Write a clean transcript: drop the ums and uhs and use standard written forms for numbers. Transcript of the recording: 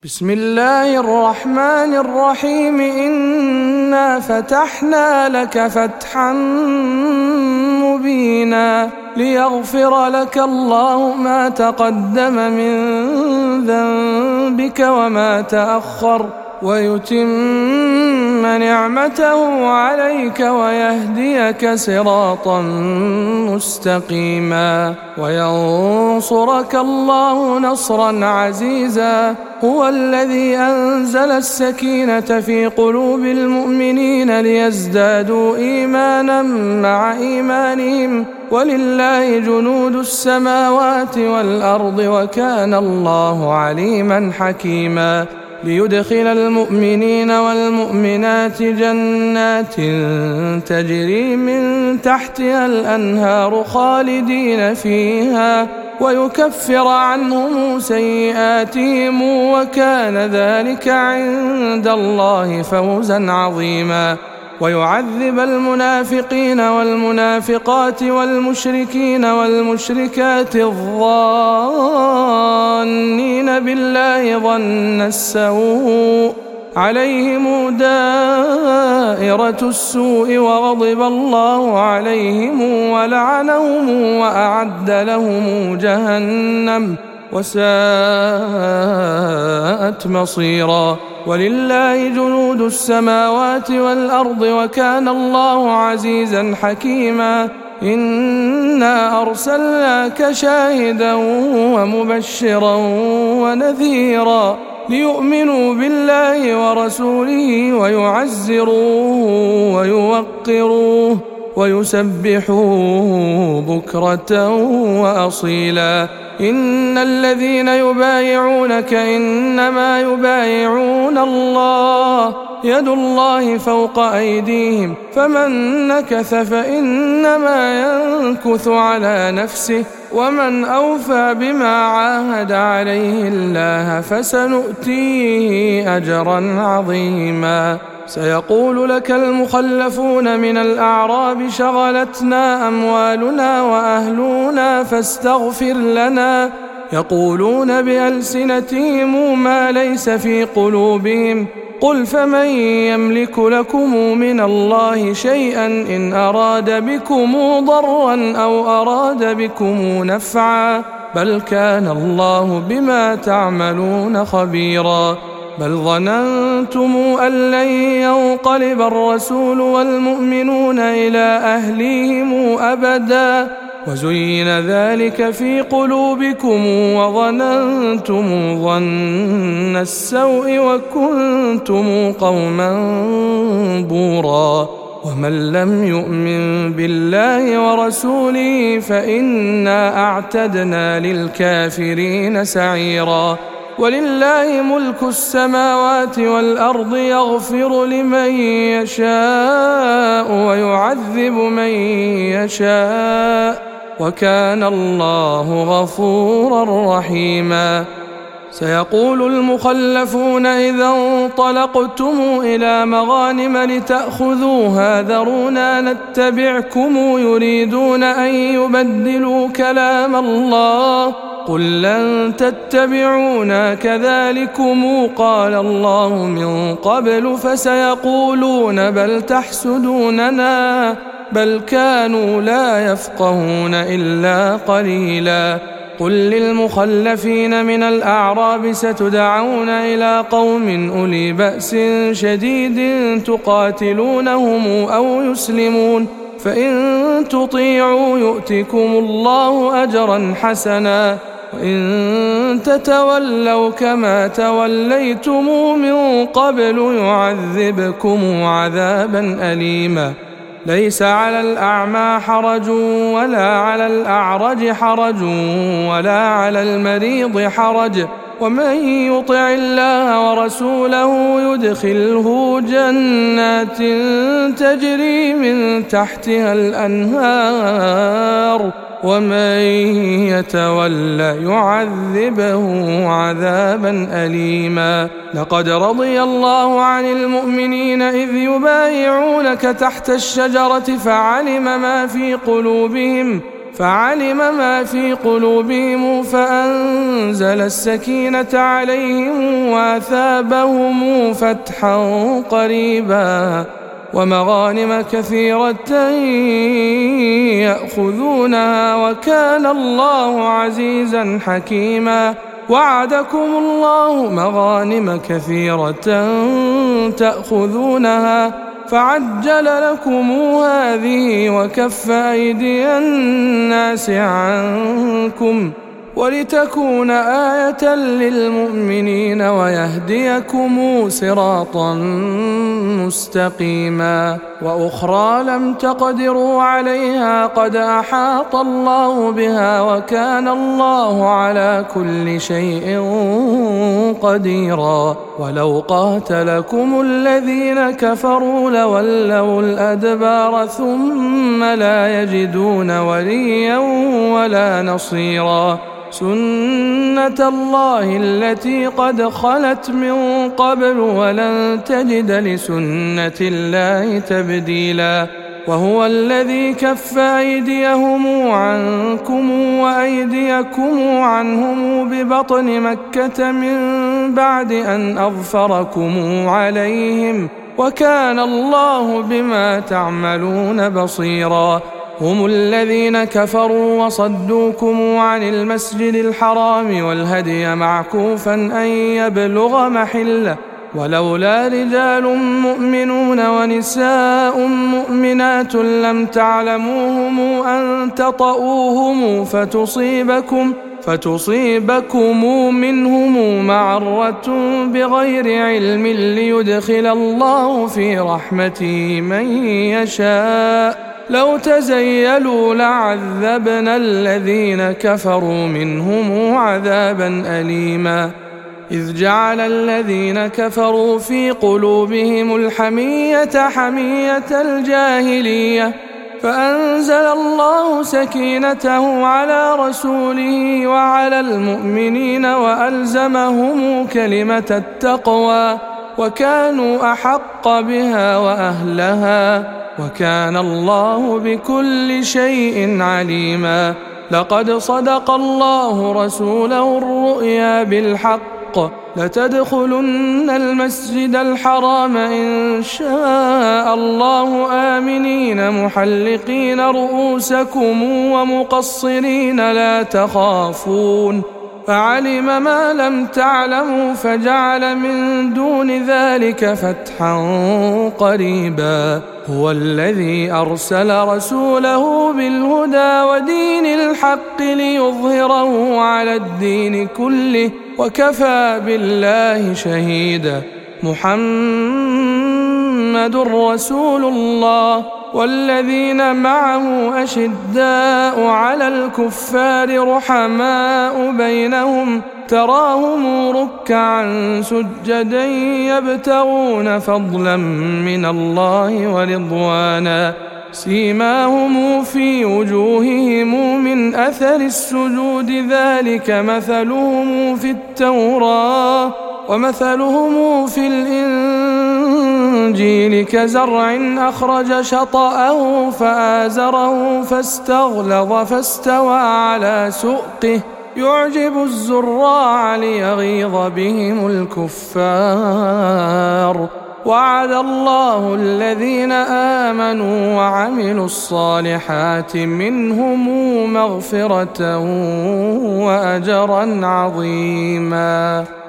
بسم الله الرحمن الرحيم. إنا فتحنا لك فتحا مبينا ليغفر لك الله ما تقدم من ذنبك وما تأخر ويتم نعمته عليك ويهديك صراطا مستقيما وينصرك الله نصرا عزيزا. هو الذي أنزل السكينة في قلوب المؤمنين ليزدادوا إيمانا مع إيمانهم ولله جنود السماوات والأرض وكان الله عليما حكيما. ليدخل المؤمنين والمؤمنات جنات تجري من تحتها الأنهار خالدين فيها ويكفر عنهم سيئاتهم وكان ذلك عند الله فوزا عظيما. ويعذب المنافقين والمنافقات والمشركين والمشركات الظانين بالله ظن السوء عليهم دائرة السوء وغضب الله عليهم ولعنهم وأعد لهم جهنم وساءت مصيرا. ولله جنود السماوات والأرض وكان الله عزيزا حكيما. إنا أرسلناك شاهدا ومبشرا ونذيرا ليؤمنوا بالله ورسوله ويعزروه ويوقروه ويسبحوه بكرة وأصيلا. إن الذين يبايعونك إنما يبايعون الله يد الله فوق أيديهم فمن نكث فإنما ينكث على نفسه ومن أوفى بما عاهد عليه الله فسنؤتيه أجرا عظيما. سيقول لك المخلفون من الأعراب شغلتنا أموالنا وأهلنا فاستغفر لنا يقولون بألسنتهم ما ليس في قلوبهم قل فمن يملك لكم من الله شيئا إن أراد بكم ضرا أو أراد بكم نفعا بل كان الله بما تعملون خبيرا. بل ظننتم أن لن ينقلب الرسول والمؤمنون إلى أهليهم أبدا وزين ذلك في قلوبكم وظننتم ظن السوء وكنتم قوما بورا. ومن لم يؤمن بالله ورسوله فإنا أعتدنا للكافرين سعيرا. ولله ملك السماوات والأرض يغفر لمن يشاء ويعذب من يشاء وكان الله غفورا رحيما. سيقول المخلفون إذا انطلقتم إلى مغانم لتأخذوها ذرونا نتبعكم يريدون أن يبدلوا كلام الله قل لن تتبعونا كذلكم قال الله من قبل فسيقولون بل تحسدوننا بل كانوا لا يفقهون إلا قليلا. قل للمخلفين من الأعراب ستدعون إلى قوم أولي بأس شديد تقاتلونهم أو يسلمون فإن تطيعوا يؤتكم الله أجرا حسنا وإن تتولوا كما توليتم من قبل يعذبكم عذابا أليما. ليس على الأعمى حرج ولا على الأعرج حرج ولا على المريض حرج ومن يطع الله ورسوله يدخله جنات تجري من تحتها الأنهار ومن يتولى يعذبه عذابا أليما. لقد رضي الله عن المؤمنين إذ يبايعونك تحت الشجرة فعلم ما في قلوبهم فعلم ما في قلوبهم فأنزل السكينة عليهم وأثابهم فتحا قريبا ومغانم كثيرة يأخذونها وكان الله عزيزا حكيما. وعدكم الله مغانم كثيرة تأخذونها فعجل لكم هذه وكف أيدي الناس عنكم ولتكون آية للمؤمنين ويهديكم صراطا مستقيما. وأخرى لم تقدروا عليها قد أحاط الله بها وكان الله على كل شيء قديرا. ولو قاتلكم الذين كفروا لولوا الأدبار ثم لا يجدون وليا ولا نصيرا. سنة الله التي قد خلت من قبل ولن تجد لسنة الله تبديلا. وهو الذي كف أيديهم عنكم وأيديكم عنهم ببطن مكة من بعد أن أظفركم عليهم وكان الله بما تعملون بصيرا. هم الذين كفروا وصدوكم عن المسجد الحرام والهدي معكوفا أن يبلغ محله ولولا رجال مؤمنون ونساء مؤمنات لم تعلموهم أن تطؤوهم فتصيبكم منهم معرة بغير علم ليدخل الله في رحمته من يشاء. لو تزيلوا لعذبنا الذين كفروا منهم عذابا أليما. إذ جعل الذين كفروا في قلوبهم الحمية حمية الجاهلية فأنزل الله سكينته على رسوله وعلى المؤمنين وألزمهم كلمة التقوى وكانوا أحق بها وأهلها وكان الله بكل شيء عليما. لقد صدق الله رسوله الرؤيا بالحق لتدخلن المسجد الحرام إن شاء الله آمنين محلقين رؤوسكم ومقصرين لا تخافون فعلم ما لم تعلموا فجعل من دون ذلك فتحا قريبا. هو الذي أرسل رسوله بالهدى ودين الحق ليظهره على الدين كله وكفى بالله شهيدا. محمد رسول الله والذين معه أشداء على الكفار رحماء بينهم تراهم ركعا سجدا يبتغون فضلا من الله ورضوانا سيماهم في وجوههم من أثر السجود ذلك مثلهم في التوراة ومثلهم في الإنجيل كزرع أخرج شطأه فآزره فاستغلظ فاستوى على سوقه يعجب الزراع ليغيظ بهم الكفار. وعد الله الذين آمنوا وعملوا الصالحات منهم مغفرة وأجرا عظيما.